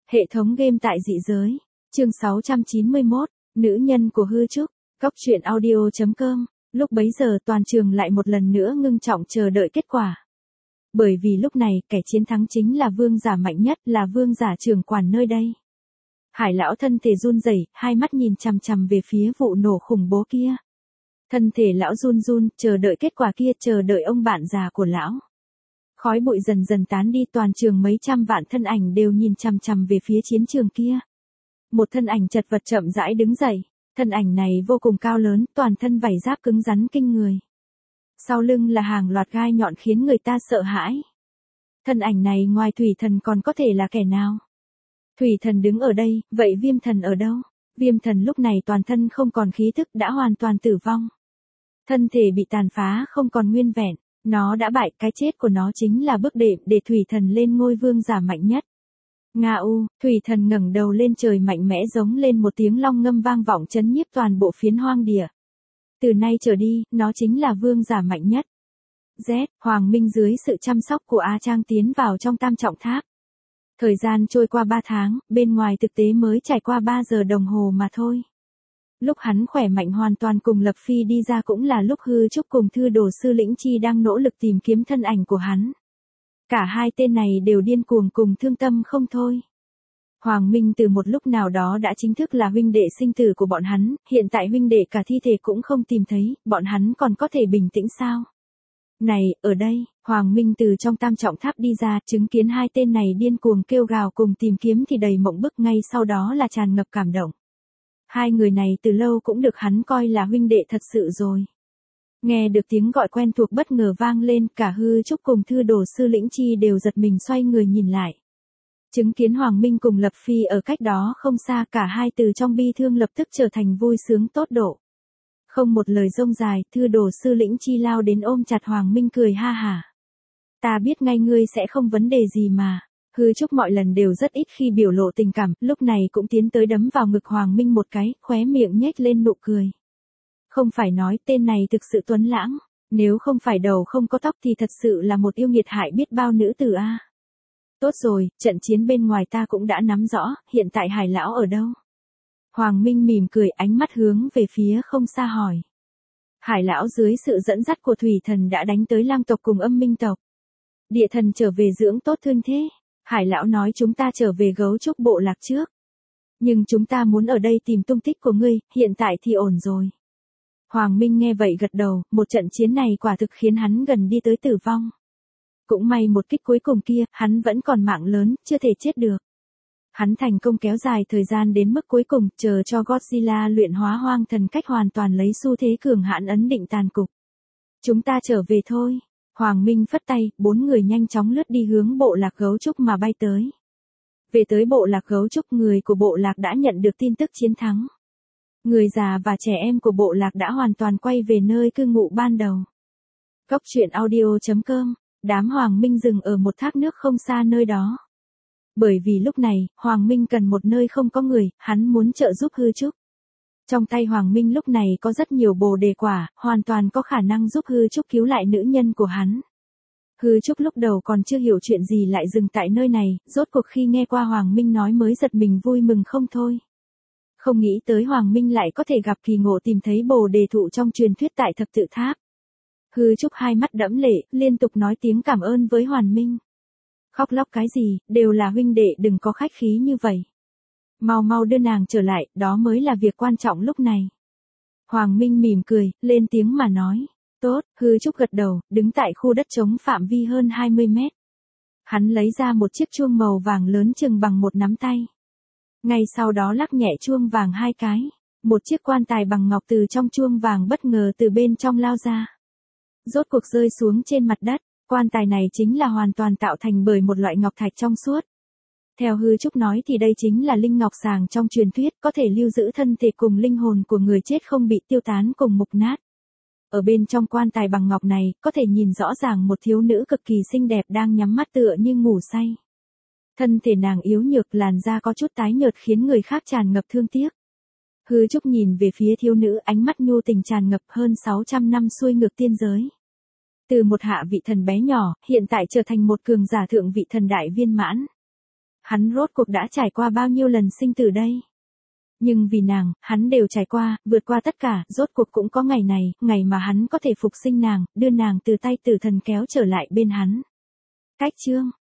Hệ thống game tại dị giới. Chương 691, nữ nhân của hư trúc. Cóc truyện audio.com. Lúc bấy giờ toàn trường lại một lần nữa ngưng trọng chờ đợi kết quả. Bởi vì lúc này kẻ chiến thắng chính là vương giả mạnh nhất, là vương giả trưởng quản nơi đây. Hải lão thân thể run rẩy, hai mắt nhìn chằm chằm về phía vụ nổ khủng bố kia. Thân thể lão run run, chờ đợi kết quả kia, chờ đợi ông bạn già của lão. Khói bụi dần dần tán đi, toàn trường mấy trăm vạn thân ảnh đều nhìn chằm chằm về phía chiến trường kia. Một thân ảnh chật vật chậm rãi đứng dậy, thân ảnh này vô cùng cao lớn, toàn thân vảy giáp cứng rắn kinh người. Sau lưng là hàng loạt gai nhọn khiến người ta sợ hãi. Thân ảnh này ngoài Thủy Thần còn có thể là kẻ nào? Thủy Thần đứng ở đây, vậy Viêm Thần ở đâu? Viêm Thần lúc này toàn thân không còn khí thức, đã hoàn toàn tử vong. Thân thể bị tàn phá không còn nguyên vẹn, nó đã bại, cái chết của nó chính là bước đệm để Thủy Thần lên ngôi vương giả mạnh nhất. Nga u, Thủy Thần ngẩng đầu lên trời, mạnh mẽ giống lên một tiếng long ngâm vang vọng chấn nhiếp toàn bộ phiến hoang địa. Từ nay trở đi, nó chính là vương giả mạnh nhất. Z, Hoàng Minh dưới sự chăm sóc của A Trang tiến vào trong tam trọng tháp. Thời gian trôi qua 3 tháng, bên ngoài thực tế mới trải qua 3 giờ đồng hồ mà thôi. Lúc hắn khỏe mạnh hoàn toàn cùng Lập Phi đi ra cũng là lúc Hư Trúc cùng Thư Đồ Sư Lĩnh Chi đang nỗ lực tìm kiếm thân ảnh của hắn. Cả hai tên này đều điên cuồng cùng thương tâm không thôi. Hoàng Minh từ một lúc nào đó đã chính thức là huynh đệ sinh tử của bọn hắn, hiện tại huynh đệ cả thi thể cũng không tìm thấy, bọn hắn còn có thể bình tĩnh sao? Này, ở đây, Hoàng Minh từ trong tam trọng tháp đi ra, chứng kiến hai tên này điên cuồng kêu gào cùng tìm kiếm thì đầy mộng bức, ngay sau đó là tràn ngập cảm động. Hai người này từ lâu cũng được hắn coi là huynh đệ thật sự rồi. Nghe được tiếng gọi quen thuộc bất ngờ vang lên, cả Hư Trúc cùng Thư Đồ Sư Lĩnh Chi đều giật mình xoay người nhìn lại. Chứng kiến Hoàng Minh cùng Lập Phi ở cách đó không xa, cả hai từ trong bi thương lập tức trở thành vui sướng tốt độ. Không một lời rông dài, Thư Đồ Sư Lĩnh Chi lao đến ôm chặt Hoàng Minh cười ha hả. Ta biết ngay ngươi sẽ không vấn đề gì mà. Hư Trúc mọi lần đều rất ít khi biểu lộ tình cảm, lúc này cũng tiến tới đấm vào ngực Hoàng Minh một cái, khóe miệng nhếch lên nụ cười. Không phải nói tên này thực sự tuấn lãng, nếu không phải đầu không có tóc thì thật sự là một yêu nghiệt hại biết bao nữ tử a. Tốt rồi, trận chiến bên ngoài ta cũng đã nắm rõ, hiện tại Hải lão ở đâu? Hoàng Minh mỉm cười, ánh mắt hướng về phía không xa hỏi. Hải lão dưới sự dẫn dắt của Thủy Thần đã đánh tới Lang tộc cùng Âm Minh tộc. Địa Thần trở về dưỡng tốt thương thế. Hải lão nói chúng ta trở về Gấu Trúc bộ lạc trước. Nhưng chúng ta muốn ở đây tìm tung tích của ngươi, hiện tại thì ổn rồi. Hoàng Minh nghe vậy gật đầu, một trận chiến này quả thực khiến hắn gần đi tới tử vong. Cũng may một kích cuối cùng kia, hắn vẫn còn mạng lớn, chưa thể chết được. Hắn thành công kéo dài thời gian đến mức cuối cùng, chờ cho Godzilla luyện hóa hoang thần cách hoàn toàn lấy xu thế cường hãn ấn định tàn cục. Chúng ta trở về thôi. Hoàng Minh phất tay, 4 người nhanh chóng lướt đi hướng bộ lạc Gấu Trúc mà bay tới. Về tới bộ lạc Gấu Trúc, người của bộ lạc đã nhận được tin tức chiến thắng. Người già và trẻ em của bộ lạc đã hoàn toàn quay về nơi cư ngụ ban đầu. Cóc truyện audio.com. Đám Hoàng Minh dừng ở một thác nước không xa nơi đó. Bởi vì lúc này, Hoàng Minh cần một nơi không có người, hắn muốn trợ giúp Hư Trúc. Trong tay Hoàng Minh lúc này có rất nhiều bồ đề quả, hoàn toàn có khả năng giúp Hư Trúc cứu lại nữ nhân của hắn. Hư Trúc lúc đầu còn chưa hiểu chuyện gì lại dừng tại nơi này, rốt cuộc khi nghe qua Hoàng Minh nói mới giật mình vui mừng không thôi. Không nghĩ tới Hoàng Minh lại có thể gặp kỳ ngộ tìm thấy bồ đề thụ trong truyền thuyết tại Thập Tự Tháp. Hư Trúc hai mắt đẫm lệ, liên tục nói tiếng cảm ơn với Hoàng Minh. Khóc lóc cái gì, đều là huynh đệ, đừng có khách khí như vậy. Mau mau đưa nàng trở lại, đó mới là việc quan trọng lúc này. Hoàng Minh mỉm cười, lên tiếng mà nói. Tốt, Hư Trúc gật đầu, đứng tại khu đất trống phạm vi hơn 20 mét. Hắn lấy ra một chiếc chuông màu vàng lớn chừng bằng một nắm tay. Ngay sau đó lắc nhẹ chuông vàng 2 cái. Một chiếc quan tài bằng ngọc từ trong chuông vàng bất ngờ từ bên trong lao ra. Rốt cuộc rơi xuống trên mặt đất. Quan tài này chính là hoàn toàn tạo thành bởi một loại ngọc thạch trong suốt. Theo Hư Trúc nói thì đây chính là linh ngọc sàng trong truyền thuyết, có thể lưu giữ thân thể cùng linh hồn của người chết không bị tiêu tán cùng mục nát. Ở bên trong quan tài bằng ngọc này, có thể nhìn rõ ràng một thiếu nữ cực kỳ xinh đẹp đang nhắm mắt tựa như ngủ say. Thân thể nàng yếu nhược, làn da có chút tái nhợt khiến người khác tràn ngập thương tiếc. Hư Trúc nhìn về phía thiếu nữ, ánh mắt nhu tình tràn ngập, hơn 600 năm xuôi ngược tiên giới. Từ một hạ vị thần bé nhỏ, hiện tại trở thành một cường giả thượng vị thần đại viên mãn. Hắn rốt cuộc đã trải qua bao nhiêu lần sinh tử đây? Nhưng vì nàng, hắn đều trải qua, vượt qua tất cả, rốt cuộc cũng có ngày này, ngày mà hắn có thể phục sinh nàng, đưa nàng từ tay tử thần kéo trở lại bên hắn. Cách chương